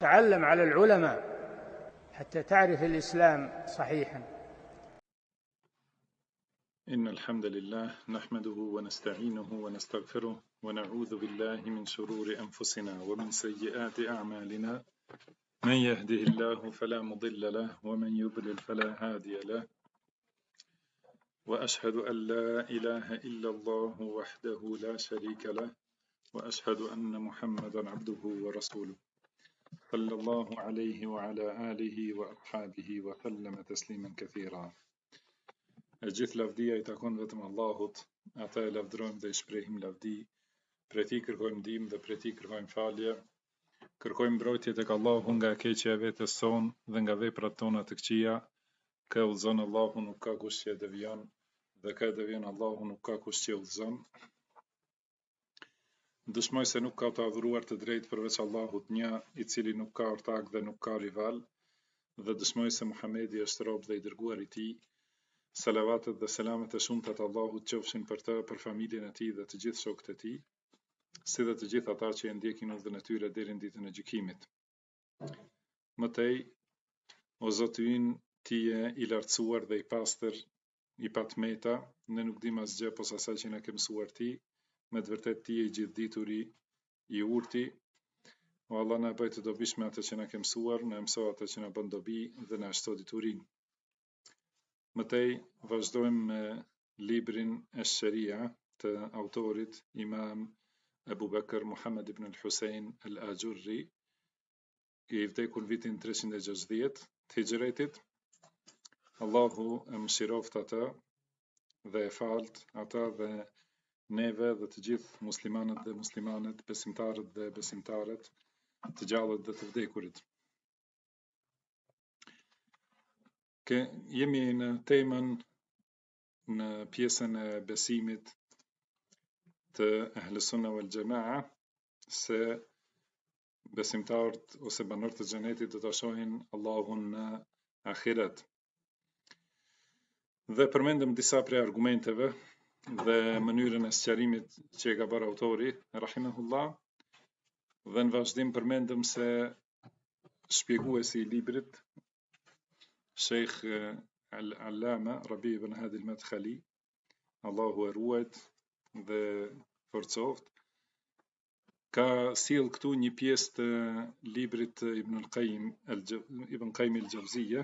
تعلم على العلماء حتى تعرف الإسلام صحيحا. إن الحمد لله نحمده ونستعينه ونستغفره ونعوذ بالله من شرور أنفسنا ومن سيئات أعمالنا، من يهده الله فلا مضل له ومن يضلل فلا هادي له، وأشهد أن لا إله إلا الله وحده لا شريك له، وأشهد أن محمدا عبده ورسوله صلى الله عليه وعلى آله وأصحابه وسلم تسليما كثيرا. Gjithë lavdia I takon vetëm Allahut, ata e lavdrojmë dhe I shprehim lavdi, prej Tij kërkojmë ndihmë dhe prej Tij kërkojmë falje, kërkojmë mbrojtje tek Allahu nga keqja e vetes sonë dhe nga veprat tona të këqija. Kë udhëzon Allahu nuk ka kush që e devijon, dhe kë devijon Allahu nuk ka kush që udhëzon. Dëshmoj se nuk ka të adhuruar të drejtë përveç Allahut një, I cili nuk ka ortak dhe nuk ka rival, dhe dëshmoj se Muhamedi është rob dhe I dërguar I Tij. Salavatet dhe selamet e shumta të Allahut qofshin për të, për familjen e tij dhe të gjithë shokët e tij, si dhe të gjithë ata që e ndjekin udhën e tyre deri në ditën e gjykimit. Mëtej, o Zoti ynë, Ti je I lartësuar dhe I pastër, I patmeta, ne nuk dim asgjë posa asaj që na ke mësuar Ti, me të vërtetë Ti je I gjithdituri, I urti. O Allah, na bëj të dobishme atë që na ke mësuar, na mëso atë që na bën dobi dhe na shto diturinë. Mëtej, vazhdojmë me librin e Sharia të autorit Imam Abu Bakr Muhammad ibn al-Husayn al-Ajurri, I vdekur vitin 360 të Hijretit. Allahu e mëshiroft ata dhe e falt ata dhe neve dhe të gjithë muslimanët dhe muslimanet, besimtarët dhe besimtaret, të gjallët dhe të vdekurit. Jemi në temën, në pjesën e besimit të Ahlus Sunna wal Jamaa, se besimtarët ose banorët e xhenetit do ta shohin Allahun në ahiret. Dhe përmendëm disa prej argumenteve dhe mënyrën e sqarimit që e ka bërë autori, rahimahullah, dhe në vazhdim përmendëm se shpjeguesi I librit, Sheikh Al-Allama Rabi ibn Hadi al-Madkhali, Allahu e ruajt dhe forcoft, ka sjell këtu një pjesë të librit Ibn Qayyim al-Jauziyja,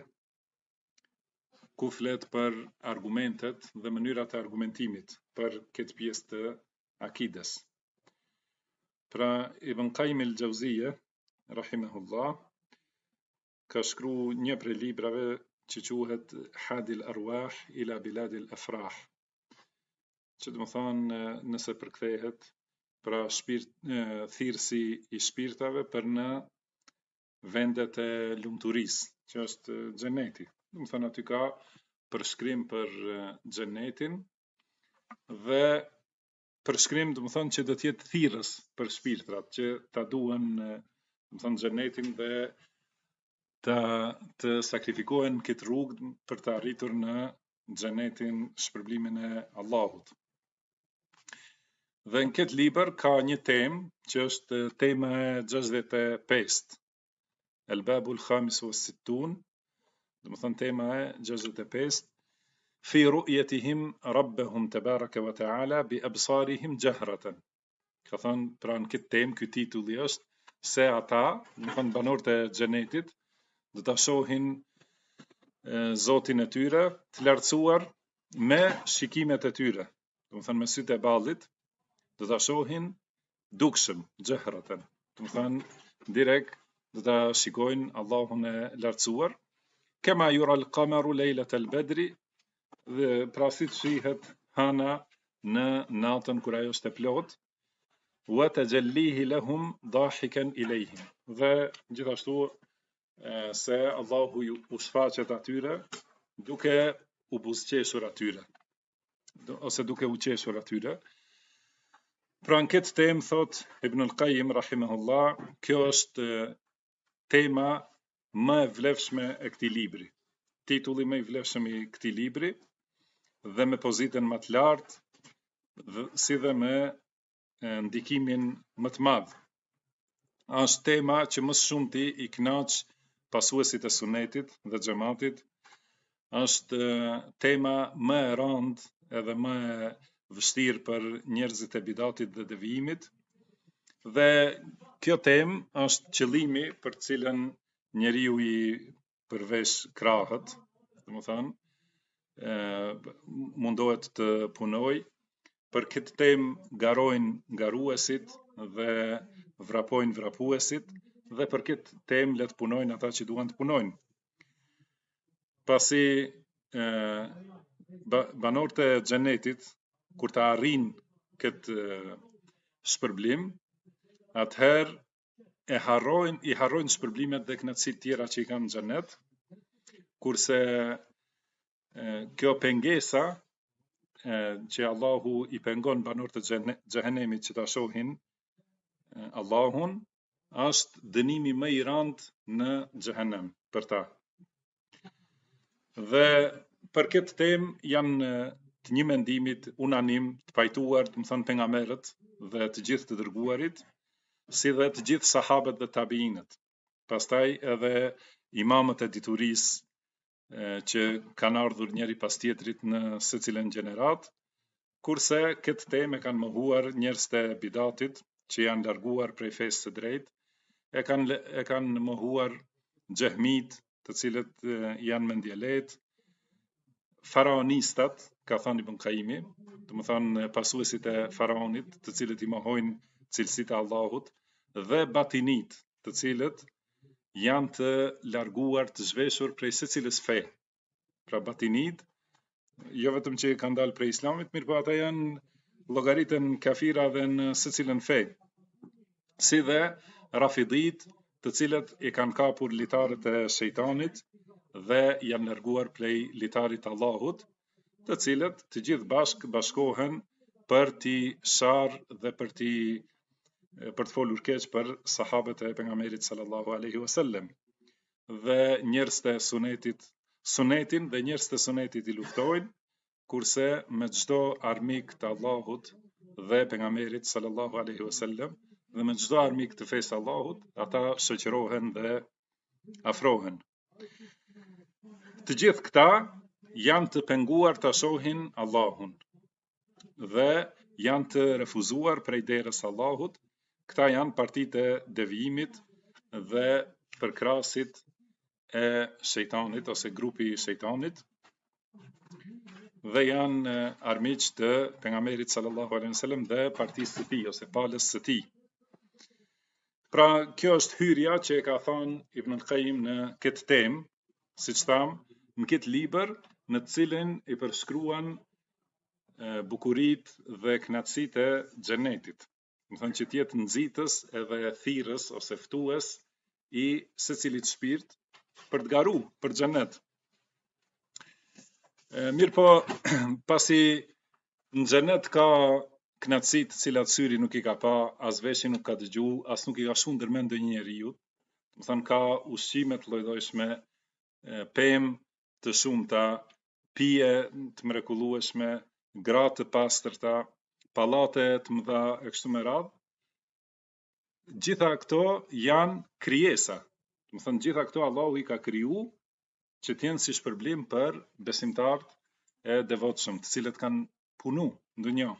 ku flet për argumentet dhe mënyrat e argumentimit për këtë pjesë të akides. Pra, Ibn Qayyim al-Jauziyja, rahimahullah, ka shkruar një prej librave që quhet Hadil Arwah ila Biladil Afrah, që do të thonë nëse përkthehet pra thirrsi I shpirtave për në vendet e lumturisë, që është xheneti. Do të thonë aty ka përshkrim për xhenetin dhe përshkrim do të thonë që do të jetë thirrës për shpirtrat që ta duan do të thonë xhenetin dhe të sakrifikohen këtë rrugë për të arritur në xhenetin, shpërblimin e Allahut. Dhe në këtë libër ka një temë që është tema e 65, El Babul Khamis wa Sittun, do të thonë tema e 65, fi ru'yatihim rabbahum tabaraka wa ta'ala bi absarihim jahratan. Ka thonë pra në këtë temë, ky titulli është se ata, do të thonë banorët e xhenetit, do ta shohin Zotin e tyre të lartësuar me shikimet e tyre, do të thonë me sytë e ballit, do ta shohin dukshëm, xhehratan, do të thonë direkt do ta shikojnë Allahun e lartësuar, kema yura al-qamaru lejlat al-badri, dhe pra si shihet hana në natën kur ajo është e plot, wa tajallihi lahum dahikan ilayhim, dhe gjithashtu se Allahu u shfaqet atyre duke u buzëqeshur atyre, ose duke u qeshur atyre. Pra në këtë temë, thot Ibn al-Qayyim rahimahullah, kjo është tema më e vlefshme e këtij libri, titulli më I vlefshëm I këtij libri, dhe me pozitën më të lartë, si dhe me ndikimin më të madh është tema që më shumti i kënaq pasuesit e sunetit dhe xhamatit, është tema më e rëndë edhe më e vështirë për njerëzit e bidatit dhe devijimit, dhe kjo temë është qëllimi për cilën njeriu i përvesh krahët, domethënë mundohet të punoj. Për këtë temë garojnë garuesit dhe vrapojnë vrapuesit, dhe për këtë temë le të punojnë ata që duan të punojnë. Pasi banorët e xhenetit, kur të arrijnë këtë shpërblim, atëherë i harrojnë shpërblimet dhe kënaqësitë tjera që i kanë në xhenet, kurse kjo pengesa që Allahu i pengon banorët e xhehenemit që ta shohin Allahun, është dënimi më i rëndë në xhehenem për ta. Dhe për këtë temë janë të një mendimit unanim, të pajtuar, të më thënë pejgamberët dhe të gjithë të dërguarit, si dhe të gjithë sahabët dhe tabiinët. Pastaj edhe imamët e diturisë që kanë ardhur njëri pas tjetrit në secilën gjenerat, kurse këtë temë e kanë mohuar njerëz të bidatit që janë larguar prej fesë së drejtë, e kanë mohuar xehmit, të cilët janë mendjelejt, faraonistat, ka thënë Ibn Qayyimi, domethënë pasuesit e faraonit, të cilët i mohojnë cilësitë e Allahut, dhe batinit, të cilët janë të larguar, të zhveshur prej secilës fe. Pra batinit, jo vetëm që kanë dalë prej islamit, mirë po ata janë llogaritën kafira dhe në secilën fe. Si dhe rafidit, të cilët i kanë kapur litarët e shejtanit dhe janë larguar prej litarit Allahut, të cilët të gjithë bashkohen për t'i sharë dhe për të folur keq për sahabët e pejgamberit sallallahu alaihi wasallam. Dhe njerëzit e sunetin dhe njerëzit e sunetit i luftojnë, kurse me çdo armik të Allahut dhe pejgamberit sallallahu alaihi wasallam dhe me çdo armik të fesë Allahut, ata shoqërohen dhe afrohen. Të gjithë këta janë të penguar të shohin Allahun dhe janë të refuzuar prej derës Allahut. Këta janë partitë e devijimit dhe përkrasit e shejtanit ose grupi i shejtanit, dhe janë armiq të pejgamberit sallallahu alaihi wasallam dhe partisë së tij ose palës së tij. Pra kjo është hyrja që e ka thënë Ibn Qayyim në këtë temë, siç tham, në këtë libër në të cilin i përshkruan bukuritë dhe kënaqësitë e xhenetit. Më thënë që tjetë nxitës edhe thirrës ose ftues i secilit shpirt për të garu për xhenet. Mirë po, pasi në xhenet ka kënaqësi të cilat syri nuk i ka pa, as veshi nuk ka dëgju, as nuk i ka shundër mend ndonjë njeriu. Më thënë ka ushqime të llojdojshme, pemë të shumta, pije të mrekullueshme, gra të pastërta, pallate të mëdha e kështu me radhë. Gjitha këto janë krijesa. Do të thënë gjitha këto Allahu i ka kriju që të jenë si shpërblim për besimtarët e devotshëm, të cilët kanë punu në dunjë.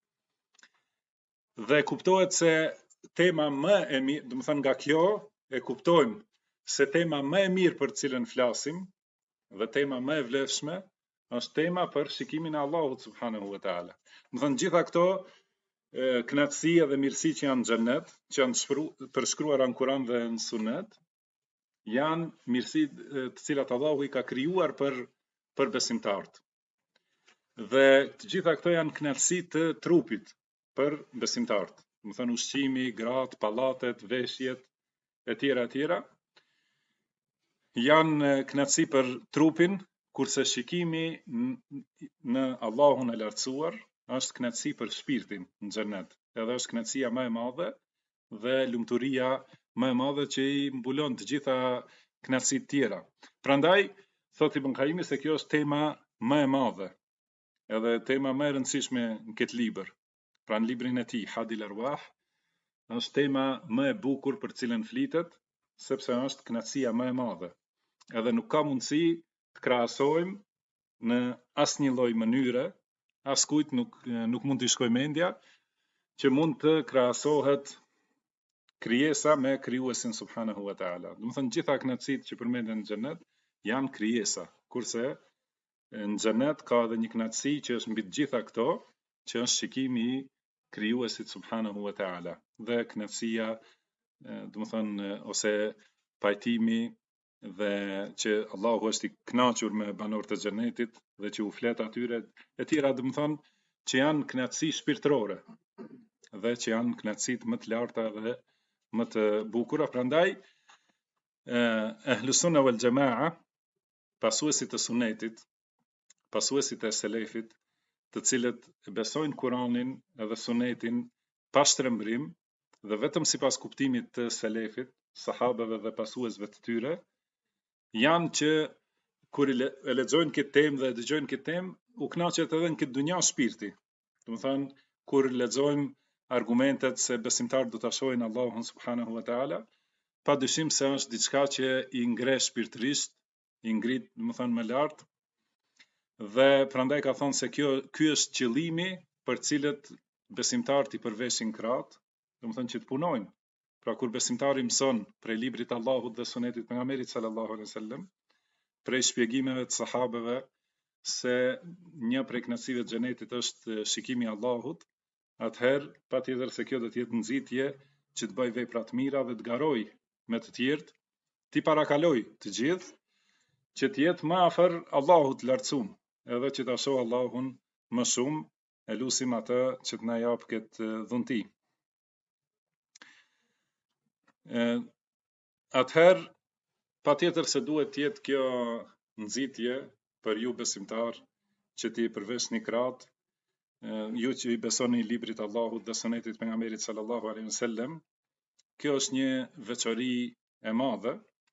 Dhe kuptohet se tema më e mirë, do të thënë nga kjo e kuptojmë se tema më e mirë për të cilën flasim dhe tema më e vlefshme është tema për shikimin e Allahut subhanahu wa taala. Do të thënë gjitha këto kënaqësi dhe mirësi që janë në xhenet, që janë përshkruara në Kur'an dhe në Sunet, janë mirësi të cilat Allahu i ka krijuar për besimtarët. Dhe të gjitha këto janë kënaqësi të trupit për besimtarët. Do të thënë ushqimi, gratë, pallatet, veshjet e tjera janë kënaqësi për trupin, kurse shikimi në Allahun e lartësuar është kënaqësi për shpirtin në xhenet. Edhe është kënaqësia më e madhe dhe lumturia më e madhe që i mbulon të gjitha kënaqësitë tjera. Prandaj thot Ibn Qayyim se kjo është tema më e madhe, edhe tema më e rëndësishme në këtë libër. Pra në librin e tij Hadil Arwah, është tema më e bukur për cilën flitet, sepse është kënaqësia më e madhe. Edhe nuk ka mundësi të krahasojmë në asnjë lloj mënyre, askujt nuk mund t'i shkojë mendja që mund të krahasohet krijesa me krijuesin subhanahu wa taala. Do të thënë gjitha kënaqësitë që përmenden në xhenet janë krijesa, kurse në xhenet ka edhe një kënaqësi që është mbi të gjitha këto, që është shikimi i krijuesit subhanahu wa taala. Dhe kënaqësia, do të thënë, ose pajtimi dhe që Allahu është i kënaqur me banorët e xhenetit dhe që u flet atyre e tjera, do të thënë, që janë kënaqësi shpirtërore dhe që janë kënaqësitë më të larta dhe më të bukura. Prandaj Ahlus Sunna wal Jamaa, pasuesit e sunetit, pasuesit e selefit, të cilët besojnë Kur'anin edhe sunetin pa shtrembrim dhe vetëm sipas kuptimit të selefit, sahabeve dhe pasuesve të tyre, janë që kur e lexojnë këtë temë dhe dëgjojnë këtë temë, u kënaqet edhe në këtë dunja shpirti. Do të thënë, kur lexojmë argumentet se besimtarët do ta shohin Allahun subhanahu wa taala, padyshim se është diçka që i ngre shpirtërisht, i ngrit, do të thënë, më lart. Dhe prandaj ka thonë se ky është qëllimi për cilët besimtarët i përveshin krahët, do të thënë që të punojnë. Pra kur besimtari mëson prej librit të Allahut dhe sunetit pejgamberit sallallahu alaihi wasallam, prej shpjegimeve të sahabeve se një prej kënaqësive të xhenetit është shikimi i Allahut, atëherë patjetër se kjo do të jetë nxitje që të bëj vepra të mira dhe të garoj me të tjerët, ti parakaloj të gjithë, që të jetë më afër Allahut lartësuar, edhe që ta shoh Allahun më shumë, e lusim atë që të na jap këtë dhunti. Atëherë patjetër se duhet të jetë kjo nxitje për ju besimtar që ti përveshni krahët, ju që i besoni librit Allahut dhe sunetit pejgamberit sallallahu alaihi wasallam. Kjo është një veçori e madhe,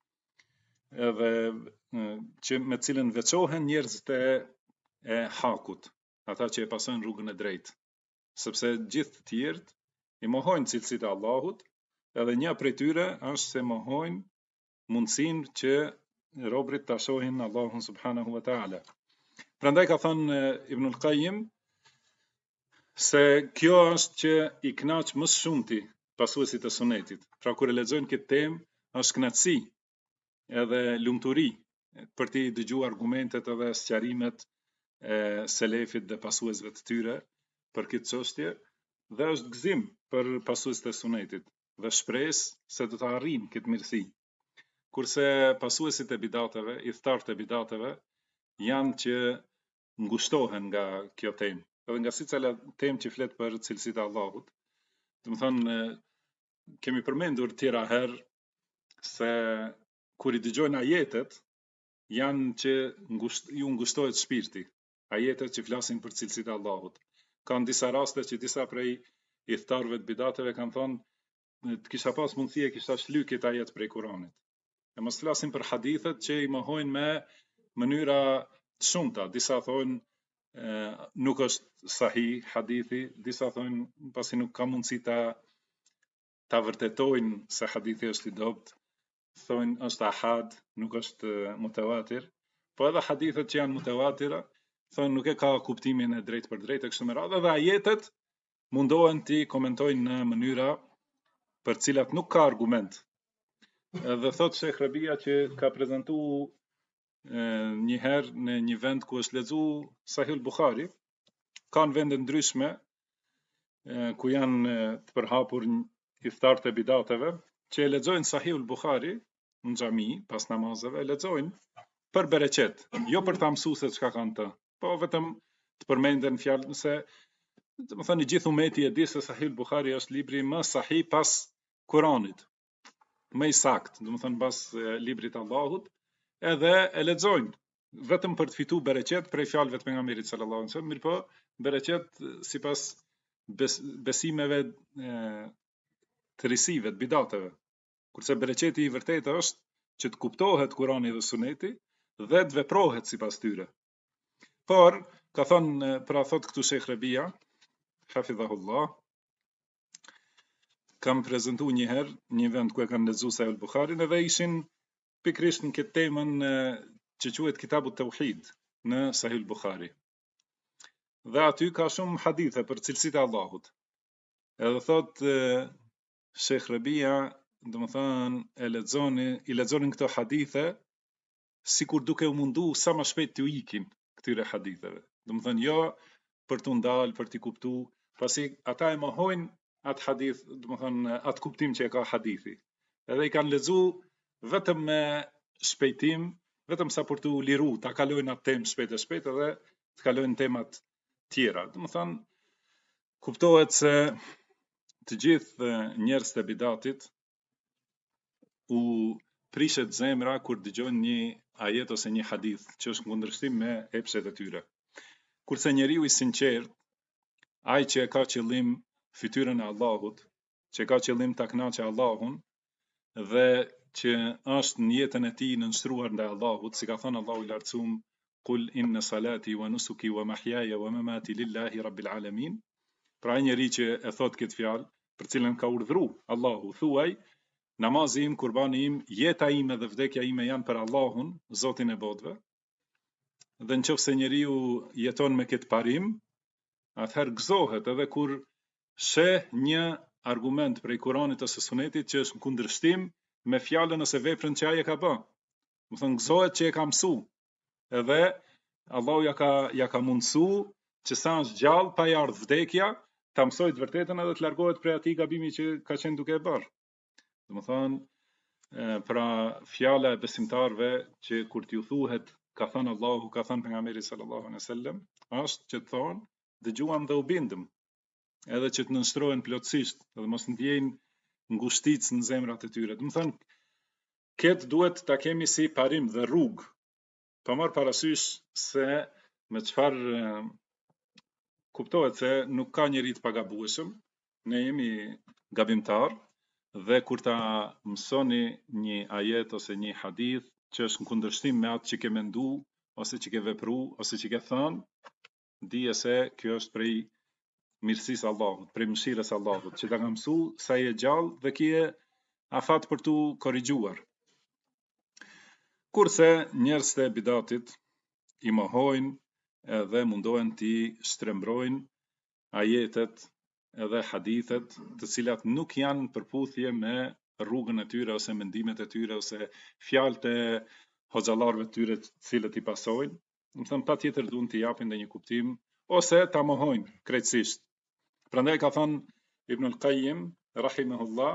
edhe që me cilën veçohen njerëzit e hakut, ata që e pasojnë rrugën e drejtë, sepse gjithë të tjerët i mohojnë cilësitë e Allahut, edhe një prej tyre është se mohojnë mundësinë që robrit ta shohin Allahun subhanahu wa taala. Prandaj ka thënë Ibnul Qayyim se kjo është që i kënaq më shumti pasuesit e sunetit. Pra kur e lexojnë këtë temë, është kënaqësi edhe lumturi për të dëgjuar argumentet edhe sqarimet e selefit dhe pasuesve të tyre për këtë çështje, dhe është gëzim për pasuesit e sunetit dhe shpresë se do të arrijnë këtë mirësi. Kurse pasuesit e bidateve, idhtarët e bidateve, janë që ngushtohen nga kjo temë, edhe nga sicila temë që flet për cilësitë e Allahut. Do të thënë, kemi përmendur tjera herë se kur i dëgjojnë ajetet, janë që ju ngushtohet shpirti, ajetet që flasin për cilësitë e Allahut. Kanë disa raste që disa prej idhtarëve të bidateve kanë thonë, të kisha pas mundësi e kisha shly këtë ajet prej Kuranit. E mos flasim për hadithet që i mohojnë me mënyra të shumta. Disa thonë nuk është sahih hadithi, disa thonë pasi nuk ka mundësi ta vërtetojnë se hadithi është i dobët, thonë është ahad, nuk është mutawatir. Po edhe hadithet që janë mutawatira, thonë nuk e ka kuptimin e drejtë për drejtë e kështu me radhë, dhe ajetet mundohen ti komentojnë në mënyra për cilat nuk ka argument. Dhe thot Shekh Rabia që ka prezantuar një herë në një vend ku është lexuar Sahih al-Bukhari, kanë vende ndryshme ku janë të përhapur idhtarët e bidateve, që e lexojnë Sahih al-Bukhari në xhami pas namazeve, e lexojnë për bereqet, jo për ta mësuar se çka kanë të, po vetëm të përmenden fjalë se, do të thënë, gjithë ummeti e di se Sahih al-Bukhari është libri më sahih pas Kuranit, më i saktë, do të thënë pas librit Allahut, edhe e lexojnë vetëm për të fituar bereqet prej fjalëve të pejgamberit sallallahu alaihi wasallam, mirëpo bereqet sipas besimeve të risive, të bidateve. Kurse bereqeti i vërtetë është që të kuptohet Kurani dhe Suneti dhe të veprohet sipas tyre. Por ka thënë, pra thot këtu Sheikh Rabia, hafidhahullah, kam prezantu njëherë një vend ku e kanë lexuar Sahih al-Bukharin edhe ishin pikërisht në këtë temën që quhet Kitabu Tauhid në Sahih al-Bukhari. Dhe aty ka shumë hadithe për cilësitë e Allahut. Edhe thot Sheikh Rabia, domethënë i lexonin këto hadithe sikur duke u mundu sa më shpejt t'u ikin këtyre haditheve. Domethënë jo për t'u ndalë, për t'i kuptu, pasi ata e mohojnë atë hadith, domethënë atë kuptim që e ka hadithi. Edhe i kanë lexu vetëm me shpejtim, vetëm sa për t'u liru, ta kalojnë atë temë shpejt e shpejt edhe të kalojnë temat tjera. Domethënë kuptohet se të gjithë njerëzit e bidatit u prishet zemra kur dëgjojnë një ajet ose një hadith që është në kundërshtim me epshet e tyre. Kurse njeriu i sinqert, ai që e ka qëllim fytyrën e Allahut, që ka qëllim ta kënaqë Allahun dhe që është në jetën e tij nënshtruar ndaj Allahut, si ka thënë Allahu i lartësuar, "Qul inna salati wa nusuki wa mahyaya wa mamati lillahi rabbil alamin." Pra ai njeri që e thot këtë fjalë, për cilën ka urdhëruar Allahu, thuaj, namazi im, kurbani im, jeta ime dhe vdekja ime janë për Allahun, Zotin e botëve. Dhe nëse njeriu jeton me këtë parim, atëherë gëzohet edhe kur sheh një argument prej Kuranit ose Sunetit që është në kundërshtim me fjalën ose veprën që ai e ka bë. Do thënë gëzohet që e ka mësu. Edhe Allahu ja ka mundësu që sa është gjallë pa i ardhur vdekja, ta mësojë të vërtetën edhe të largohet prej atij gabimi që ka qenë duke e bërë. Domethënë, pra fjala e besimtarëve që kur t'ju thuhet ka thënë Allahu, ka thënë pejgamberi sallallahu alaihi wasallam, është që të thonë dëgjuam dhe u bindëm, edhe që të nënshtrohen plotësisht, edhe mos ndjejnë ngushticë në zemrat e tyre. Domethënë, këtë duhet ta kemi si parim dhe rrugë, pa marrë parasysh se me çfarë kuptohet se nuk ka njeri të pagabueshëm, ne jemi gabimtar, dhe kur ta mësoni një ajet ose një hadith që është në kundërshtim me atë që ke mendu, ose që ke vepru, ose që ke thënë, dije se kjo është prej mirësisë Allahut, prej mëshirës Allahut, që ta ka mësu sa je gjallë dhe kje afat për tu korrigjuar. Kurse njerëzit e bidatit i mohojnë edhe mundohen t'i shtrembrojnë ajetet edhe hadithet të cilat nuk janë përputhje me rrugën e tyre ose mendimet e tyre ose fjalët e hoxhallarëve të tyre të cilët i pasojnë. Do të thënë patjetër duan t'i japin ndonjë kuptim ose ta mohojnë krejtësisht. Prandaj ka thënë Ibn al-Qayyim rahimahullah,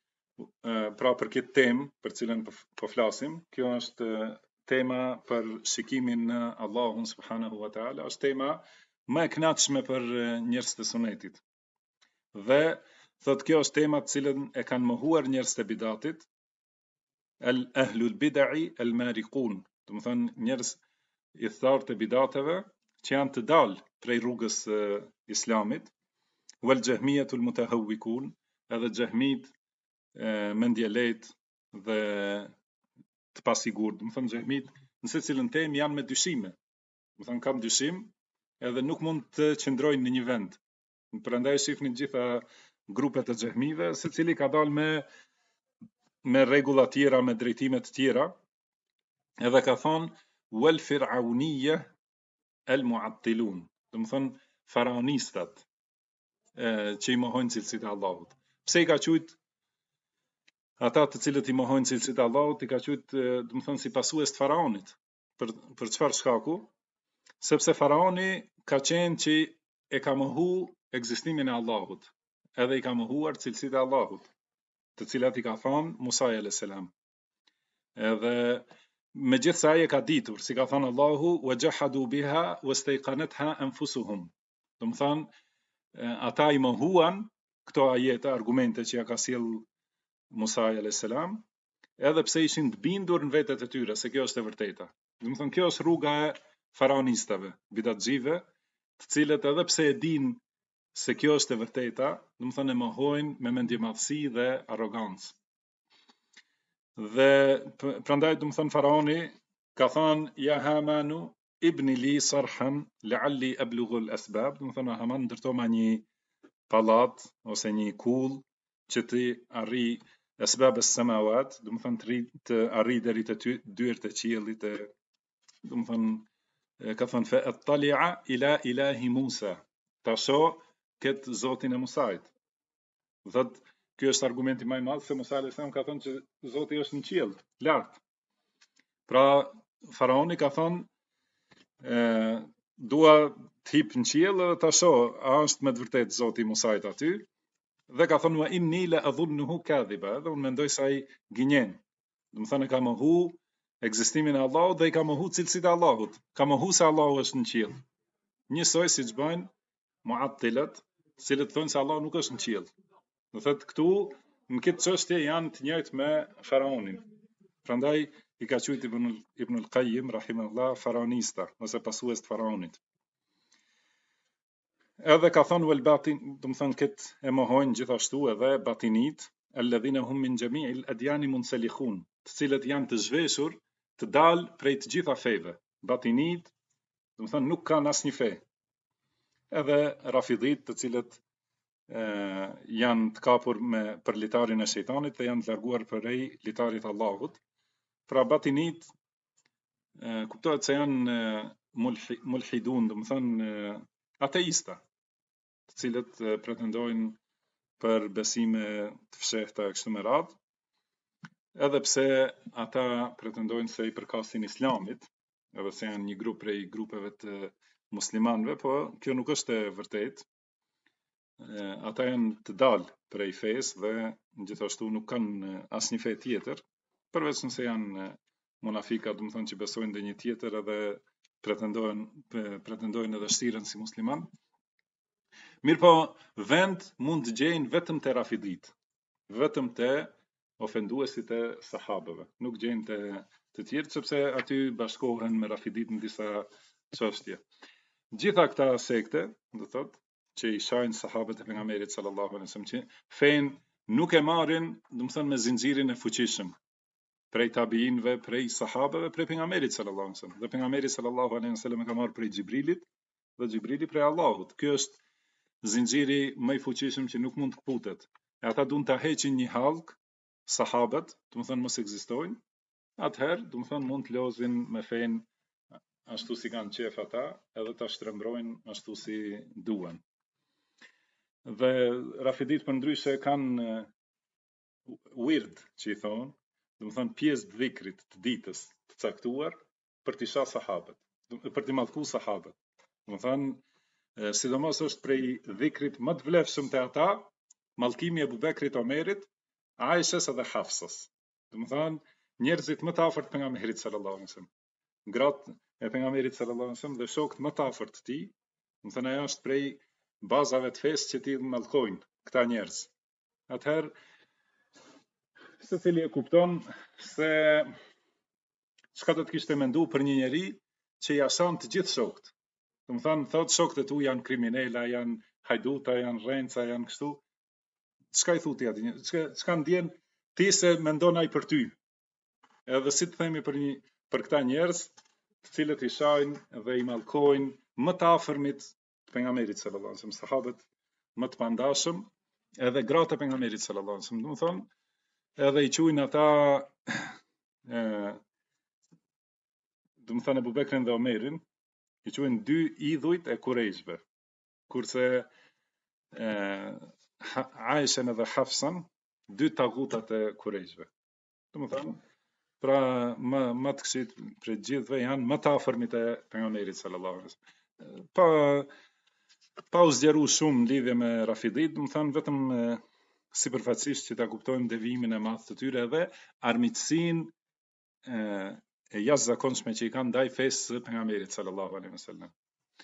pra për këtë temë për cilën po flasim, kjo është tema për shikimin në Allahun subhanahu wa taala, është tema më e kënaqshme për njerëzit e sunetit. Dhe thot kjo është tema të cilën e kanë mohuar njerëzit e bidatit, ahlul bid'i al-mariqun, do të thënë njerëz i thartë të bidateve që janë të dalë prej rrugës islamit, wal jahmiyatul mutahawwikun, edhe xehmit mendje lehtë dhe të pasigurt. Do të thënë xehmit në secilën temë janë me dyshime. Do të thënë kam dyshim edhe nuk mund të qëndrojnë në një vend. Prandaj shihni të gjitha grupet e xehmive, secili ka dalë me rregulla të tjera, me drejtime të tjera, edhe ka thonë wal fir'auniyya al mu'attilun, do të thonë faraonistat që i mohojnë cilësitë e Allahut. Pse i ka quajt ata të cilët i mohojnë cilësitë e Allahut, i ka quajt do të thonë si pasues të faraonit. Për çfarë shkaku? Sepse faraoni ka qenë që e ka mohu ekzistimin e Allahut, edhe i ka mohuar cilësitë e Allahut, të cilat i ka thënë Musa alayhis salam. Edhe megjithse ai e ka ditur, si ka thënë Allahu, wa jahadu biha wastayqanatha anfusuhum. Do të thonë ata i mohuan këto ajete, argumente që ja ka sjell Musa alayhis salam, edhe pse ishin të bindur në vetet e tyre se kjo është e vërteta. Do të thonë kjo është rruga e faraonistave, bidatxive, të cilët edhe pse e dinë se kjo është e vërteta, do të thonë e mohojnë me mendjemadhësi dhe arrogancë. Dhe prandaj do të thonë faraoni ka thënë ja Hamanu ibni li sarhan la'alli ablughu al-asbab, do të thonë Haman ndërtoma një pallat ose një kull që ti arri asbab as-samawat, do të thonë të arri deri te dyert e qiellit, do të thonë ka thonë fa attali'a ila ilahi Musa, ta shoh këtë Zotin e Musait. Thot, ky është argumenti më i madh se Musa alayhis salam ka thonë që Zoti është në qiell, lart. Pra faraoni ka thonë dua të hip në qiell dhe ta shoh a është me të vërtetë Zoti i Musait aty, dhe ka thonë wa inni la adhunnuhu kadhiba, dhe unë mendoj se ai gënjen. Do të thonë ka mohu ekzistimin e Allahut dhe i ka mohu cilësitë e Allahut. Ka mohu se Allahu është në qiell. Njësoj siç bëjnë mu'attilat, të cilët thonë se Allahu nuk është në qiell. Do thotë këtu në këtë çështje janë të njëjtë me faraonin. Prandaj i ka quajtur Ibn al-Qayyim rahimahullah faraonista, ose pasues të faraonit. Edhe ka thonë wal batin, do të thonë këtë e mohojnë gjithashtu edhe batinit, alladhina hum min jami'il adyani munsalikhun, të cilët janë të zhveshur të dalë prej të gjitha feve. Batinit, do të thonë nuk kanë asnjë fe. Edhe rafidhit, të cilët janë të kapur për litarin e shejtanit dhe janë të larguar prej litarit Allahut. Pra batinit kuptohet se janë mulhidun, do të thonë ateista, të cilët pretendojnë për besime të fshehta kështu me radhë, edhe pse ata pretendojnë se i përkasin Islamit, edhe se janë një grup prej grupeve të muslimanëve, po kjo nuk është e vërtetë. Ata janë të dalë prej fesë dhe gjithashtu nuk kanë asnjë fe tjetër, përveç nëse janë munafika, do të thonë që besojnë ndonjë tjetër edhe pretendojnë edhe shtiren si musliman. Mirë po, vend mund të gjejnë vetëm te rafidit, vetëm te ofenduesit e sahabëve, nuk gjejnë të tjerë, sepse aty bashkohen me rafidit në disa çështje. Gjitha këta sekte, do thotë, që i shajnë sahabët e pejgamberit sallallahu alaihi wasallam, që fen nuk e marrin, do të thonë me zinxhirin e fuqishëm prej tabiinëve, prej sahabëve, prej pejgamberit sallallahu alaihi wasallam. Dhe pejgamberi sallallahu alaihi wasallam e ka marrë prej Xhibrilit dhe Xhibrili prej Allahut. Ky është zinxhiri më i fuqishëm që nuk mund të kputet. E ata duan ta heqin një hallk sahabët, do të thonë mos ekzistojnë. Atëherë, do të thonë mund të lozin me fen ashtu si kanë qef ata, edhe ta shtrembrojnë ashtu si duan. Dhe rafidit për ndryshe kanë wird, që i thonë, do të thonë pjesë të dhikrit të ditës të caktuar për t'i shah sahabët, për t'i mallku sahabët. Do të thonë sidomos është prej dhikrit më të vlefshëm te ata mallkimi e Abubekrit, Omerit, Aishës edhe Hafsës. Do të thonë njerëzit më të afërt pejgamberit sallallahu alaihi wasallam, gratë e pejgamberit sallallahu alaihi wasallam dhe shokët më të afërt të tij. Do të thonë ajo është prej bazave të fesë që ti mallkojnë këta njerëz. Atëherë secili e kupton se çka do të kishte mendu për një njeri që ja shan të gjithë shokët. Do të thonë thotë shokët e tu janë kriminela, janë hajduta, janë rrenca, janë kështu. Çka i thuti atij? Çka ndjen ti se mendon ai për ty? Edhe si të themi për këta njerëz, të cilët i shajnë dhe i mallkojnë më të afërmit të pejgamberit sallallahu alaihi wasallam, sahabët më të pandashëm, edhe gratë e pejgamberit sallallahu alaihi wasallam, do të thonë, edhe i quajnë ata do të thonë Abubekrin dhe Omerin, i quajnë dy idhujt e Kurejshve, kurse Aishën edhe Hafsan, dy tagutat e Kurejshve. Do të thonë, pra më të këqit për gjithëve janë më të afërmit e pejgamberit sallallahu alaihi wasallam. Pa u zgjeru shumë në lidhje me rafidit, do të thonë vetëm sipërfaqësisht që ta kuptojmë devimin e madh të tyre dhe armiqësinë e jashtëzakonshme që i kanë ndaj fesë së pejgamberit sallallahu alaihi wasallam.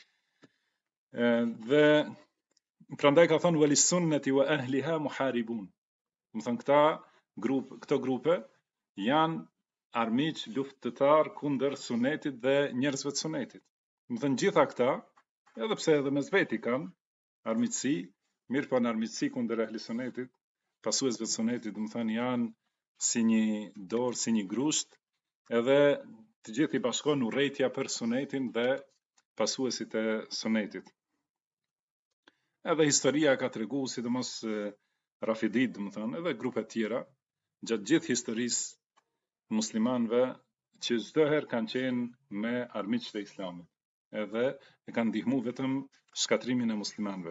Dhe prandaj ka thonë walis sunnati wa ahliha muharibun. Do të thonë këto grupe janë armiq luftëtar kundër sunetit dhe njerëzve të sunetit. Do të thonë gjitha këta, edhe pse edhe mes veti kanë armiqësi, mirë po në armiqësi kundër ehli sunetit, pasuesve të sunetit, do të thonë janë si një dorë, si një grusht, edhe të gjithë i bashkon urrejtja për sunetin dhe pasuesit e sunetit. Edhe historia ka tregu, sidomos Rafidit, domethënë, edhe grupe tjera, gjatë gjithë historisë muslimanëve që çdo herë kanë qenë me armiqtë e Islamit, edhe e kanë ndihmu vetëm shkatrimin e muslimanëve.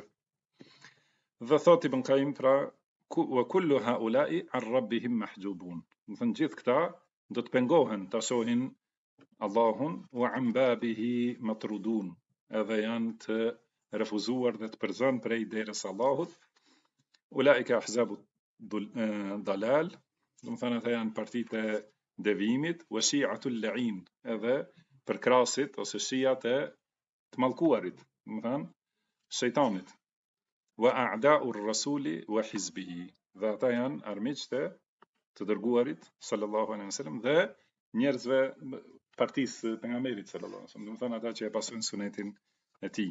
Dhe thot Ibn Qayyim pra wa kullu haula'i an rabbihim mahjubun. Domethënë gjithë këta do të pengohen ta shohin Allahun wa an babihi matrudun, edhe janë të refuzuar dhe të përzën prej derës Allahut. Ulaika ahzabu dalal, domethënë ata janë partitë e devijimit, wa shi'atul la'in, edhe përkrasit ose shijat e të mallkuarit, domethënë shejtanit. Wa a'da'ur rasuli wa hizbihi, dhe ata janë armiqtë të dërguarit sallallahu alaihi wasallam dhe njerëzve partisë pejgamberit sallallahu alaihi wasallam, domethënë ata që e pasojnë sunetin e tij.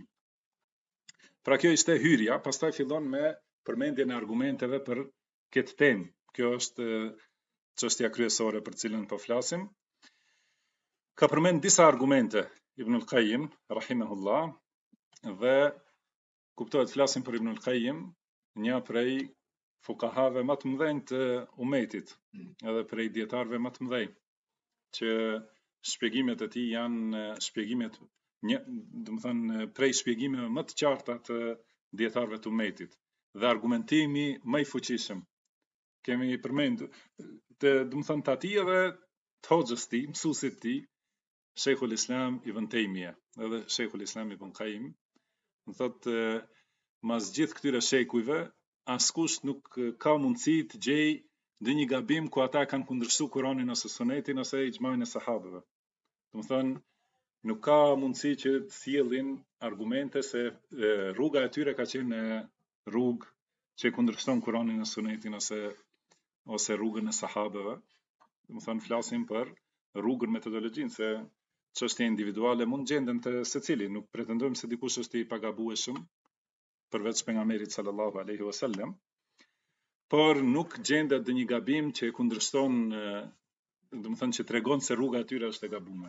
Pra kjo ishte hyrja, pastaj fillon me përmendjen e argumenteve për këtë temë. Kjo është çështja kryesore për cilën po flasim. Ka përmend disa argumente Ibn al-Qayyim rahimahullah, dhe kuptohet flasim për Ibn al-Qayyim, një prej fukahave më të mëdhenj të umetit, edhe prej dietarëve më të mëdhenj, që shpjegimet e tij janë shpjegimet domethënë prej shpjegimeve më të qarta të dietarëve të umetit dhe argumentimi më i fuqishëm. Kemi përmendur domethënë të atij edhe të hoxhës tij, mësuesit tij, Sheikhul Islam Ibn Taymija, edhe Sheikhul Islam Ibn Qayyim, thotë mas gjithë këtyre shekujve askush nuk ka mundësi të gjej ndonjë gabim ku ata kanë kundërshtuar Kur'anin ose Sunetin ose ixhmain e sahabëve. Domethënë nuk ka mundësi që të sjellin argumente se rruga e tyre ka qenë rrugë që kundërshton Kur'anin e Sunetin ose rrugën e sahabëve. Domethënë flasim për rrugën, metodologjinë, se çështje individuale mund gjenden te secili, nuk pretendojmë se dikush është i pagabueshëm përveç pejgamberit sallallahu alaihi wasallam, por nuk gjendet ndonjë gabim që kundërshton, domethënë që tregon se rruga e tyre është e gabuar.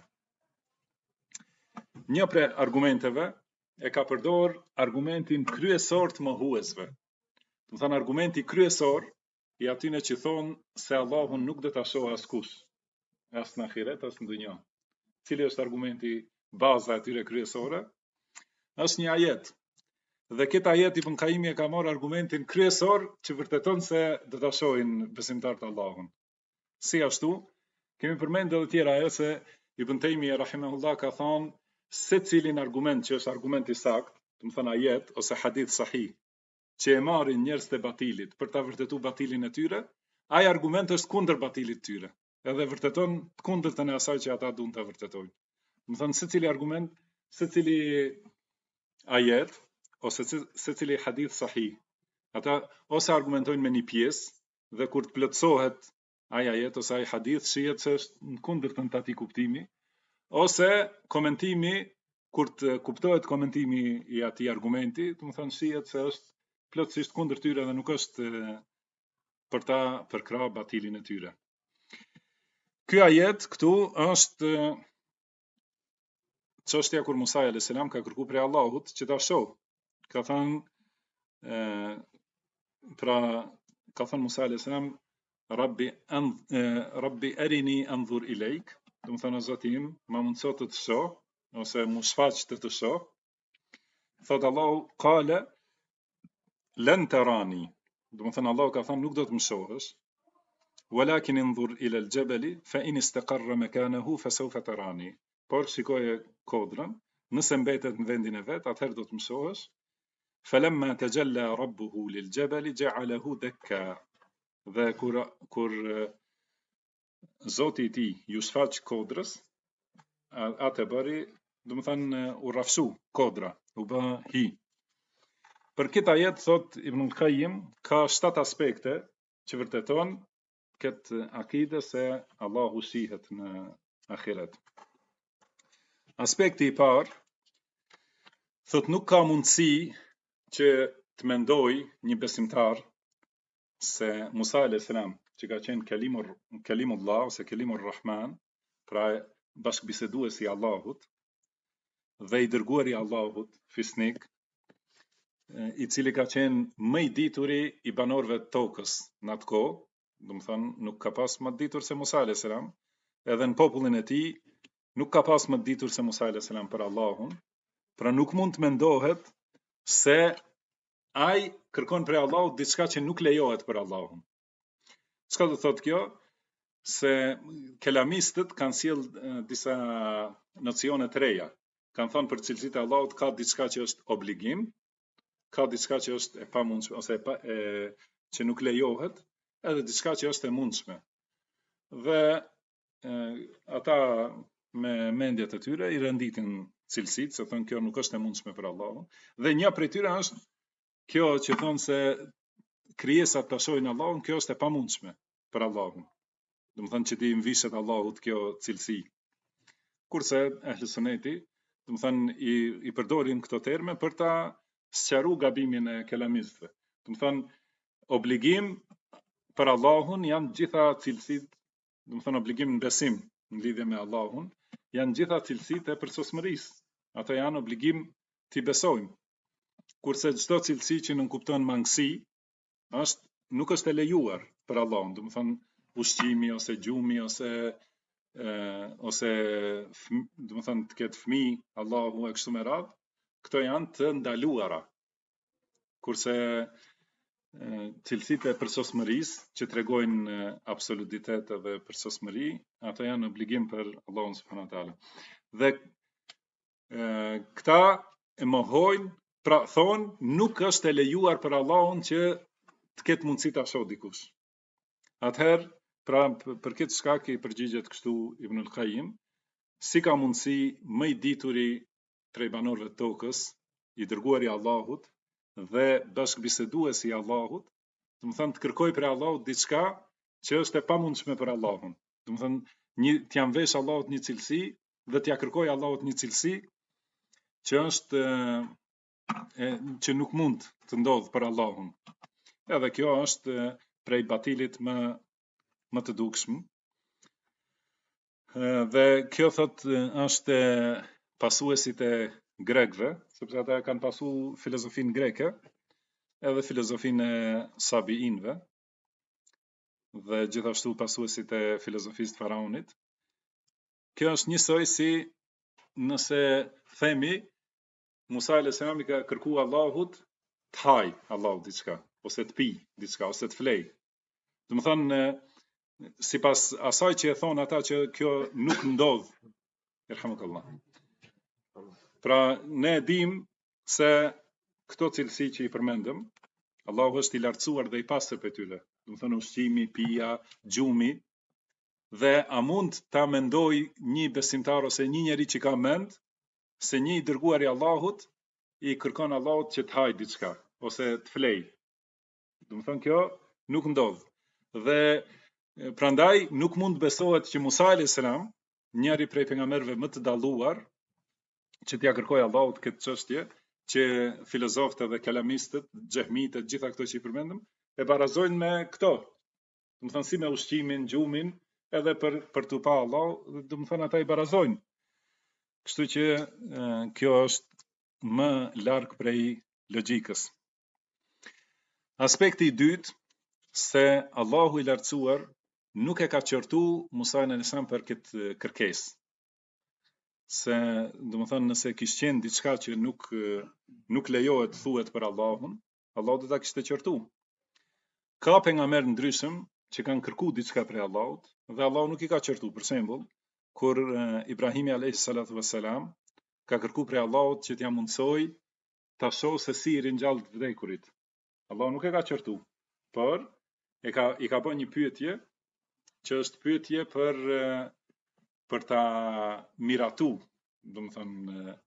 Një prej argumenteve e ka përdor argumentin kryesor të mohuesve. Domethënë argumenti kryesor i atyre që thonë se Allahun nuk do ta shohë askush, as në ahiret as në dunjë. Cili është argumenti baza e tyre kryesore? Është një ajet. Dhe këtë ajet Ibn Qayyim e ka marrë argumentin kryesor që vërteton se do ta shohin besimtarët Allahun. Si ashtu, kemi përmendur edhe tjera ajo se Ibn Taymija rahimahullah ka thonë se cilin argument që është argument i saktë, domethënë ajet ose hadith sahih, që e marrin njerëzit e batilit për ta vërtetuar batilin e tyre, ai argument është kundër batilit të tyre, edhe vërteton të kundërtën e asaj që ata duan ta vërtetojnë. Domethënë secili argument, secili ajet ose secili hadith sahih, ata ose argumentojnë me një pjesë dhe kur të plotësohet ai ajet ose ai hadith shihet se është në kundërtën të atij kuptimi, ose komentimi kur të kuptohet komentimi i atij argumenti, domethënë shihet se është plotësisht kundër tyre dhe nuk është për ta përkrahur batilin e tyre. Ky ajet këtu është çështja kur Musa alayhis salam ka kërkuar prej Allahut që ta shoh. Ka thënë Musa alayhis salam Rabbi arini anzur ilejk, domethënë Zoti im, ma mundso të të shoh ose më shfaq të shoh. Thot Allahu qala lan tarani, domethënë Allahu ka thënë nuk do të më shohësh, walakin انظر ila al-jabal fa in istaqarra makanahu fa sawfa tarani, por shikoje kodrën, nëse mbetet në vendin e vet, atëherë do të më shohësh. Falamma tajalla rabbuhu lil-jabal ja'alahu dakka, dhe kur Zoti i tij ju shfaq kodrës, atë bëri, domethënë u rrafshu kodra, u bë hi. Për këtë ajet thot Ibn al-Qayyim ka 7 aspekte që vërteton këtë akide se Allahu shihet në ahiret. Aspekti i parë thot nuk ka mundësi që të mendoj një besimtar se Musa alayhis salam, që ka qenë kelimullah ose kelimur Rahman, pra bashkëbiseduesi i Allahut dhe i dërguari i Allahut, fisnik, i cili ka qenë më i dituri i banorëve të tokës në atë kohë, do të thonë nuk ka pas më të ditur se Musa alayhis salam, edhe në popullin e tij nuk ka pas më të ditur se Musa alayhis salam për Allahun, pra nuk mund të mendohet se ai kërkon prej Allahut diçka që nuk lejohet për Allahun. Çka do thotë kjo? Se kelamistët kanë sjell disa nocione të reja. Kanë thënë për cilësitë e Allahut ka diçka që është obligim, ka diçka që është e pamundshme ose që nuk lejohet, edhe diçka që është e mundshme. Dhe ata me mendjet e tyre i renditin cilësitë, se thonë kjo nuk është e mundshme për Allahun. Dhe një prej tyre është kjo që thonë se krijesat ta shohin Allahun, kjo është e pamundshme për Allahun. Do të thonë që ti mvishet Allahut kjo cilësi. Kurse ehli suneti, do të thonë i përdorin këto terme për ta sqaruar gabimin e kelamistëve. Do të thonë obligim për Allahun janë gjitha cilësitë, do të thonë obligim në besim në lidhje me Allahun, janë gjitha cilësitë e përsosmërisë. Ato janë obligim t'i besojmë. Kurse çdo cilësi që nuk kupton mangësi, nuk është e lejuar për Allahun, do të thonë ushqimi ose gjumi ose do të thonë të ketë fëmijë Allahu e kështu me radhë, këto janë të ndaluara. Kurse cilësitë e përsosmërisë që tregojnë absolutitet edhe përsosmëri, ato janë obligim për Allahun subhanahu wa taala. Dhe këta e mohojnë, pra thonë nuk është e lejuar për Allahun që të ketë mundësi ta shohë dikush. Atëherë, pra për këtë shkak i përgjigjet kështu Ibn al-Qayyim, si ka mundësi më i dituri prej banorëve të tokës, i dërguari i Allahut dhe bashkëbiseduesi i Allahut, do të thonë të kërkoj për Allahut diçka që është e pamundshme për Allahun. Do të thonë t'ia vesh Allahut një cilësi dhe t'ia kërkoj Allahut një cilësi që është që nuk mund të ndodhë për Allahun. Edhe kjo është prej batilit më të dukshëm. Dhe kjo thot është pasuesit e grekëve, sepse ata kanë pasu filozofinë greke, edhe filozofinë e sabiinëve, dhe gjithashtu pasuesit e filozofisë të faraonit. Kjo është njësoj si nëse themi Musa alayhis salam i ka kërkuar Allahut të haj Allahut diçka, ose të pi diçka, ose të flej. Do të thonë sipas asaj që e thon ata që kjo nuk ndodh. Irhamukallah. Pra ne dim se këto cilësi që i përmendëm, Allahu është i lartësuar dhe i pastër për tyre. Do të thonë ushqimi, pija, gjumi, dhe a mund ta mendoj një besimtar ose një njeri që ka mend se një i dërguar i Allahut i kërkon Allahut që të haj diçka ose të flej. Do të thonë kjo nuk ndodh. Dhe prandaj nuk mund besohet që Musa alayhis salam, njëri prej pejgamberëve më të dalluar, që t'ia kërkoi Allahut këtë çështje, që filozofët dhe kelamistët, xehmitët, gjitha këto që i përmendëm, e barazojnë me këto. Do të thonë si me ushqimin, gjumin, edhe për t'u pa Allah, do të thonë ata i barazojnë. Kështu që kjo është më larg prej logjikës. Aspekti i dytë, se Allahu i lartësuar nuk e ka qortu Musa alayhis salam për këtë kërkesë. Se do të thonë nëse kishte qenë diçka që nuk lejohet thuhet për Allahun, Allahu do ta kishte qortu. Ka pejgamber ndryshëm që kanë kërkuar diçka prej Allahut dhe Allahu nuk i ka qortu. Për shembull, kur Ibrahimi alayhis salatu wassalam ka kërkuar prej Allahut që t'ia mundsoj ta shohë se si i ringjall të vdekurit. Allahu nuk e ka qortu, por i ka bërë një pyetje që është pyetje për ta miratu, do të thonë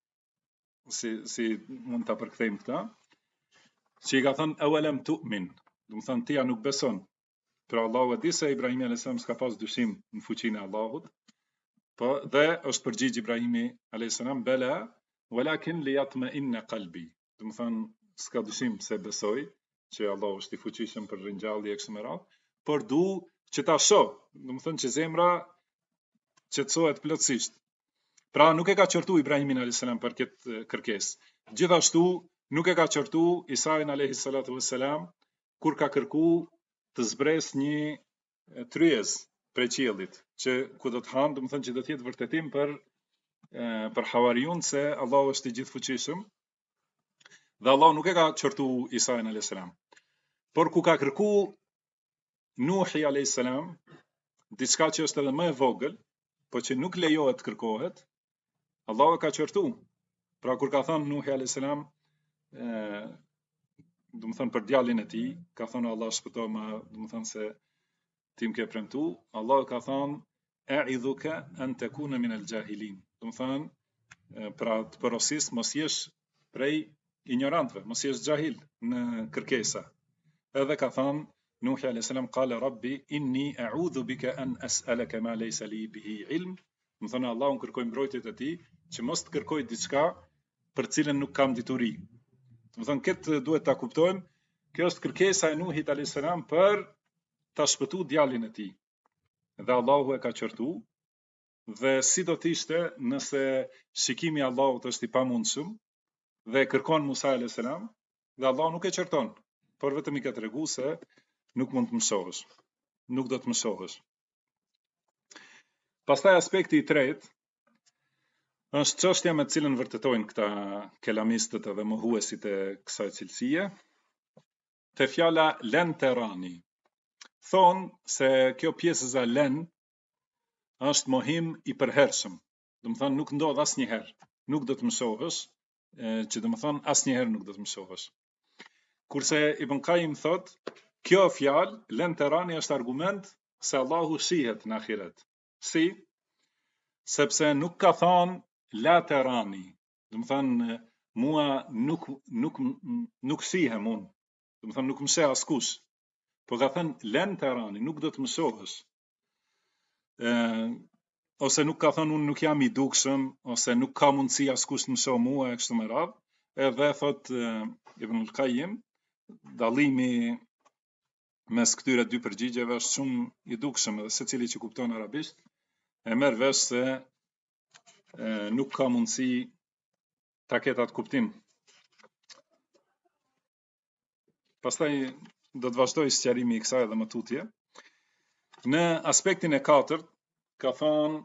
si mund ta përkthejmë këtë, që i ka thënë awalam tu'min, do të thonë ti ja nuk beson. Pra Allahu e di se Ibrahimi alayhis salam s'ka pas dyshim në fuqinë e Allahut, po dhe është përgjigj Ibrahimi alayhis salam bela walakin liyatma'inna qalbi. Do të thonë s'ka dyshim se besoj që Allahu është i fuqishëm për ringjallje e kështu me radhë, por du që ta shoh, do të thonë që zemra qetësohet plotësisht. Pra nuk e ka qortu Ibrahimin alayhis salam për këtë kërkesë. Gjithashtu nuk e ka qortu Isajin alayhi salatu vesselam kur ka kërku të zbres një tryez prej qiellit, që ku do të hanë, do të thënë që do të jetë vërtetim për havariun se Allahu është i gjithfuqishëm, dhe Allahu nuk e ka qortu Isajin alayhi salam. Por ku ka kërku Nuhi alayhi salam diçka që është edhe më e vogël, po që nuk lejohet të kërkohet, Allahu e ka qortu. Pra kur ka thënë Nuhi alayhi salam, do të thënë për djalin e tij, ka thënë Allah shpëto më, do të thënë se ti më ke premtu, Allah ka thënë a'idhuka an takuna min al-jahilin. Do të thënë pra të porosis mos jesh prej ignorantëve, mos jesh xahil në kërkesa. Edhe ka thënë Nuhi alayhis salam qala rabbi inni a'udhu bika an as'alaka ma laysa li bihi ilm. Do thënë Allahun kërkoj mbrojtjet e tij që mos të kërkoj diçka për cilën nuk kam dituri. Do thënë këtë duhet ta kuptojmë, kjo është kërkesa e Nuhit alayhis salam për ta shpëtu djalin e tij. Dhe Allahu e ka qortu, dhe si do të ishte nëse shikimi i Allahut është i pamundshëm dhe kërkon Musa alayhis salam, dhe Allahu nuk e qorton, por vetëm i ka treguar se nuk mund të mësohesh, nuk do të mësohesh. Pastaj aspekti i tretë është çështja me të cilën vërtetojnë këta kelamistët edhe mohuesit e kësaj cilësie, te fjala len terani. Thonë se kjo pjesëza len është mohim i përhershëm. Do të thonë nuk ndodh asnjëherë, nuk do të mësohesh, që do të thonë asnjëherë nuk do të mësohesh. Kurse Ibn Qayyim thotë, kjo fjalë len terani është argument se Allahu shihet në ahiret. Si? Sepse nuk ka thënë la terani. Do të thonë mua nuk shihem unë. Do të thonë nuk më sheh askush. Po ka thënë len terani, nuk do të mësohesh. Ose nuk ka thënë unë nuk jam i dukshëm, ose nuk ka mundësi askush të mësoj mua e kështu me radhë. Edhe thot Ibn al-Qayyim, dallimi mes këtyre dy përgjigjeve është shumë i dukshëm, edhe secili që kupton arabisht e merr vesh se nuk ka mundësi ta ketë atë kuptim. Pastaj do të vazhdoj sqarimi i kësaj edhe më tutje. Në aspektin e katërt ka thonë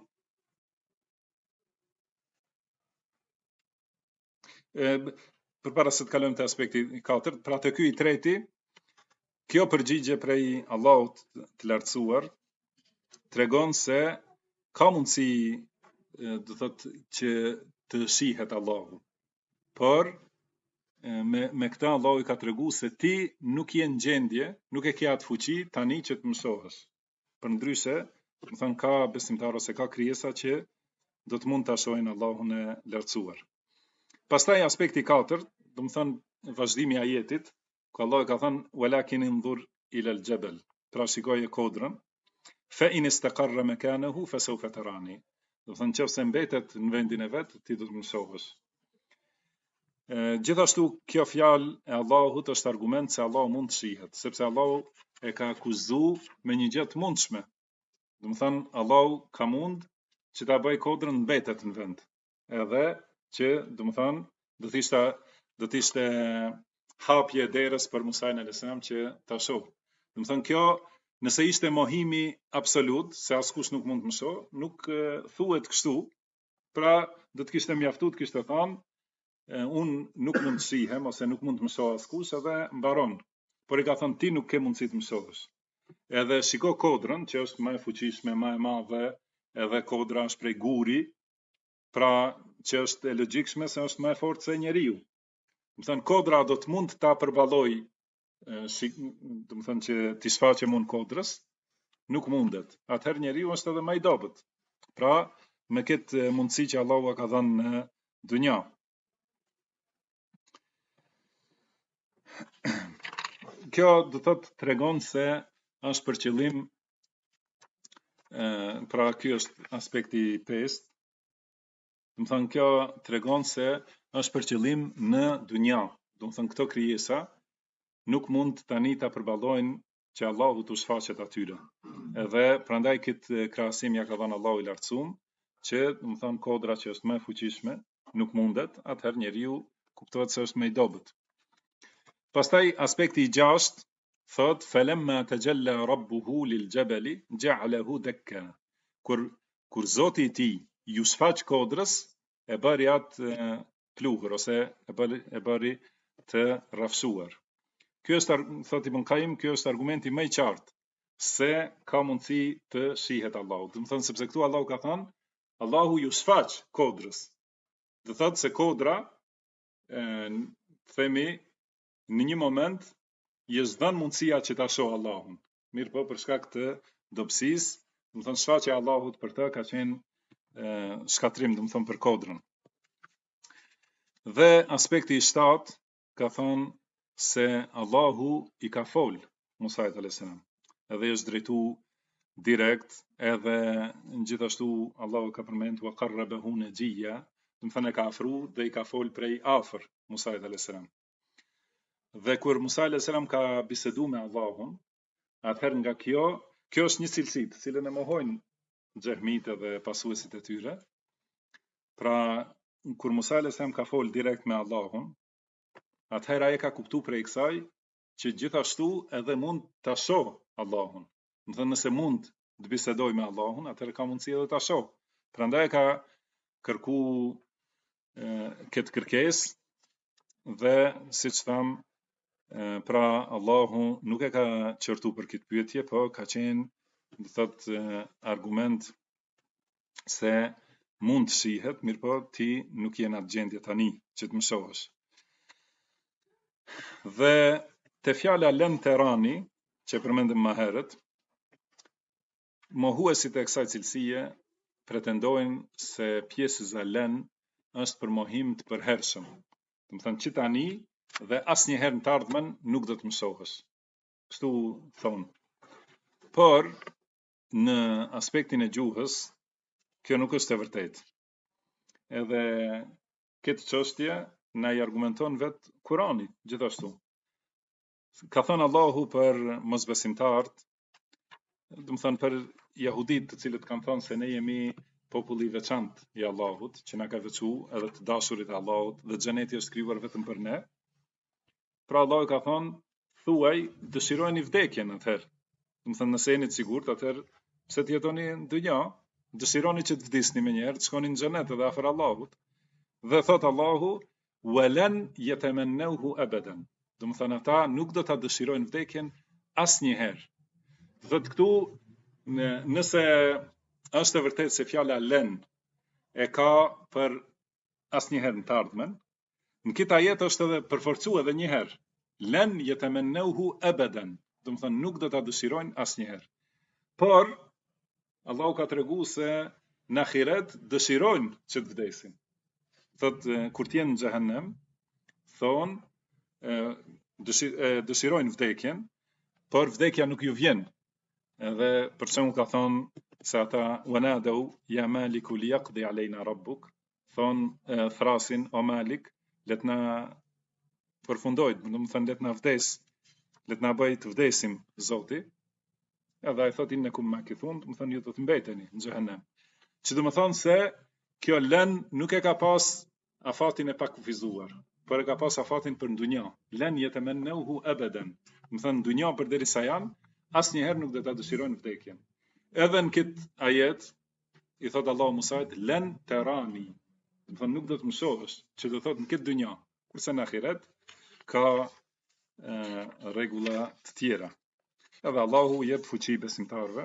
përpara se të kalojmë te aspekti i katërt, pra te ky i treti, kjo përgjigje prej Allahut të lartësuar tregon se ka mundësi, do thotë, që të shihet Allahu. Por me këtë Allahu i ka treguar se ti nuk je në gjendje, nuk e ke atë fuqi tani që të mësohesh. Përndryshe, do të thonë ka besimtar ose ka krijesa që do të mund ta shohin Allahun e lartësuar. Pastaj aspekti i katërt, do të thonë vazhdimi i ajetit, ku Allah ka thënë walakin inzur ila al-jabal, pra shikoje kodrën, fa in istaqarra makanahu fa sawfa tarani. Do të thonë nëse mbetet në vendin e vet, ti do të mësohesh. Gjithashtu kjo fjalë e Allahut është argument se Allahu mund të shihet, sepse Allahu e ka akuzuar me një gjë të mundshme. Do të thonë Allahu ka mund që ta bëj kodrën mbetet në vend. Edhe që do të thonë do të ishte hapje derës për Musa alayhis salam që ta shoh. Do të thonë kjo, nëse ishte mohimi absolut, se askush nuk mund të mësoj, nuk thuhet kështu, pra do të kishte mjaftuar të kishte thënë unë nuk mund të shihem ose nuk mund të mësoj askush, edhe mbaron. Por i ka thënë ti nuk ke mundësi të mësohesh. Edhe shiko kodrën që është më e fuqishme, më e madhe, edhe kodra është prej guri, pra që është e logjikshme se është më e fortë se njeriu. Do të thënë kodra do të mund ta përballoj, do të thënë që ti shfaqe mund kodrës, nuk mundet. Atëherë njeriu është edhe më i dobët. Pra me këtë mundësi që Allahu ka dhënë në dunja. Kjo do thotë tregon se është për qëllim, pra ky është aspekti i 5. Do të thonë kjo tregon se është për qëllim në dunja. Do të thonë këto krijesa nuk mund tani ta përballojnë që Allahu t'u shfaqet atyre. Edhe prandaj këtë krahasim ja ka dhënë Allahu i lartësuar, që do të thonë kodra që është më e fuqishme nuk mundet, atëherë njeriu kuptohet se është më i dobët. Pastaj aspekti i 6 thot falamma tajalla rabbuhu lil jabali ja'alahu dakka. Kur Zoti i tij ju sfaq kodrës, e bëri atë pluhur ose e bëri të rrafsuar. Ky është, thot Ibn Qayyim, ky është argumenti më i qartë se ka mundësi të shihet Allahu. Do të thonë sepse këtu Allahu ka thënë Allahu ju sfaq kodrës. Do thotë se kodra themi në një moment i është dhënë mundësia që ta shoh Allahun. Mirë po, për shkak të dobësisë, do të thonë shfaqja e Allahut për të ka qenë shkatrim, do të thonë për kodrën. Dhe aspekti i 7 ka thonë se Allahu i ka fol Musait a.s. edhe i është drejtu direkt, edhe gjithashtu Allahu ka përmend wa qarrabahu najiyya, do të thonë e ka afru dhe i ka fol prej afër Musait a.s. Dhe kur Musa a.s. ka bisedu me Allahun, atëherë nga kjo është një cilësi të cilën e mohojnë xehmitë dhe pasuesit e tyre. Pra, kur Musa a.s. ka fol direkt me Allahun, atëherë ai ka kuptuar prej kësaj që gjithashtu edhe mund ta shoh Allahun. Do të thënë nëse mund të bisedoj me Allahun, atëherë ka mundësi edhe ta shoh. Prandaj ka kërku këtë kërkesë dhe siç tham, pra Allahu nuk e ka qërtu për këtë pyetje, po ka qenë, do thotë, argument se mund të shihet, mirë po ti nuk je në atë gjendje tani që të më shohësh. Dhe te fjala len terani, që përmendëm më herët, mohuesit e kësaj cilësie pretendojnë se pjesëza len është për mohim të përhershëm. Do të thënë që tani dhe asnjëherë në të ardhmen nuk do të më shohësh. Kështu thonë. Por në aspektin e gjuhës, kjo nuk është e vërtetë. Edhe këtë çështje na i argumenton vetë Kurani, gjithashtu. Ka thënë Allahu për mosbesimtarët, do të thënë për jehudit të cilët kanë thënë se ne jemi populli i veçantë i Allahut, që na ka veçuar edhe të dashurit e Allahut dhe xheneti është krijuar vetëm për ne. Pra Allahu ka thënë, thuaj, dëshirojeni vdekjen atëherë. Do të thënë nëse jeni të sigurt, atëherë pse të jetoni në dynja, dëshironi që të vdisni menjëherë, të shkoni në xhenet edhe afër Allahut. Dhe thot Allahu, walan yatamannahu abadan. Do të thënë ata nuk do ta dëshirojnë vdekjen asnjëherë. Thot këtu, nëse është e vërtetë se fjala len e ka për asnjëherë në të ardhmen, në këtë ajet është edhe përforcuar edhe një herë. Len yatamannahu abadan. Do të thënë nuk do ta dëshirojnë asnjëherë. Por Allahu ka treguar se në ahiret dëshirojnë që të vdesin. Thot kur të jenë në xhehenem, thon dëshirojnë vdekjen, por vdekja nuk ju vjen. Edhe për shembull ka thon se ata wanadau ya maliku liyaqdi aleyna rabbuk, thon thrasin o Malik, let na përfundoj, do të thënë let na vdes, let na bëj të vdesim Zoti. Edhe ai thot innakum makithun, do të thënë ju do të mbeteni në xhehenem. Që do të thonë se kjo len nuk e ka pas afatin e pakufizuar, por e ka pas afatin për ndunja. Len yatamannahu abadan. Do të thënë ndunja përderisa janë, asnjëherë nuk do ta dëshirojnë vdekjen. Edhe në këtë ajet i thot Allahu Musait len terani. Do të thënë nuk do të më shohësh, që do thotë në këtë dynja, kurse në ahiret ka rregulla të tjera. Edhe Allahu jep fuqi besimtarëve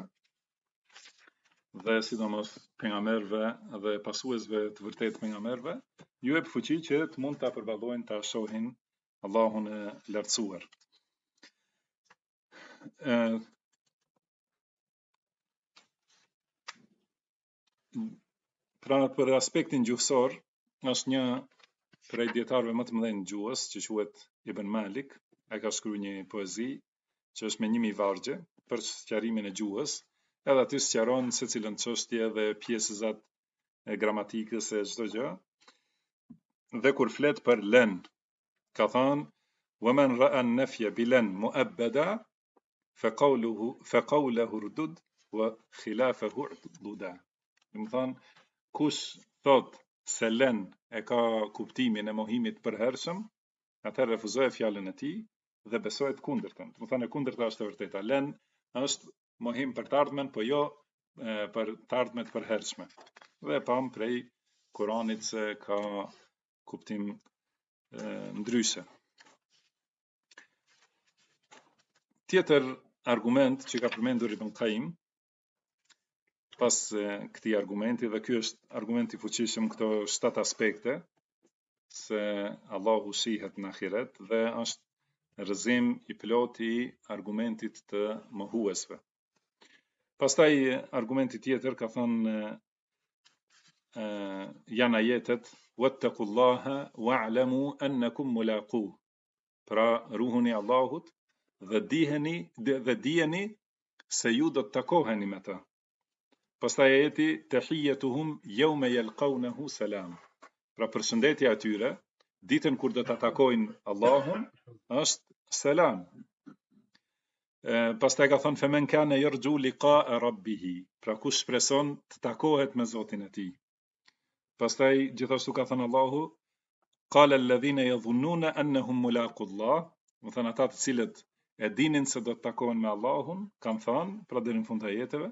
dhe sidomos pejgamberëve dhe pasuesve të vërtetë pejgamberëve, ju jep fuqi që të mund ta përballojnë, ta shohin Allahun e lartësuar. Pra për aspektin gjuhësor, është një prej dietarëve më të mëdhenj gjuhës, që quhet Ibn Malik, ai ka shkruar një poezi që është me 1000 vargje për sqarimin e gjuhës, edhe aty sqaron secilën çështje dhe pjesëzat e gramatikës e çdo gjë. Dhe kur flet për len, ka thënë wa man ra'a an-nafya bilan mu'abbada fa qawluhu rudud wa khilafahu ududa. Do të thonë kush thot se lën e ka kuptimin e mohimit përhershëm, atëherë refuzoj fjalën e tij dhe besoj të kundërtën. Do të thonë e kundërta është e vërteta. Lën është mohim për të ardhmen, po jo për të ardhmet përhershme. Dhe pam prej Kuranit se ka kuptim ndryshe. Tjetër argument që ka përmendur Ibn Qayyim pas këtij argumenti, dhe ky është argumenti fuqishëm, këto 7 aspekte se Allahu shihet në ahiret dhe është rrëzim i plot i argumentit të mohuesve. Pastaj argumenti tjetër ka thënë janë ajetet wattaqullaha wa'lamu annakum mulaqu. Pra ruhuni Allahut dhe dijeni se ju do të takoheni me ta. Pastaj ajeti tahiyyatuhum yawma yalqawnahu salam. Pra përshëndetja atyre ditën kur do ta takojnë Allahun është selam. Pastaj ka thënë femen kana yarju liqa'a rabbih. Pra kush shpreson të takohet me Zotin e tij. Pastaj gjithashtu ka thënë Allahu qala alladhina yadhunnuna annahum mulaqullah, do thënë ata të cilët e dinin se do të takohen me Allahun, kanë thënë, pra deri në fund të ajeteve.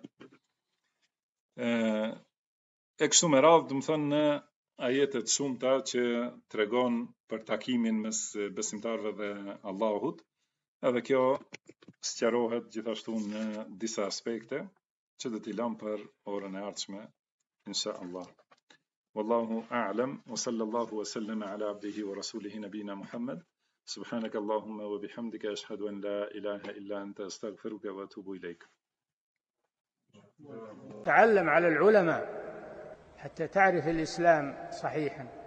E kështu me radhë, do të thënë në ajetet shumëta që tregon për takimin mes besimtarëve dhe Allahut, edhe kjo sqarohet gjithashtu në disa aspekte që do t'i lëm për orën e ardhshme, insha Allah. Wallahu a'lam wa sallallahu wa sallama ala abdihi wa rasulihi nabina Muhammad. Subhanaka Allahumma wa bihamdika ashhadu an la ilaha illa anta astaghfiruka wa atubu ilayk. تعلم على العلماء حتى تعرف الإسلام صحيحا.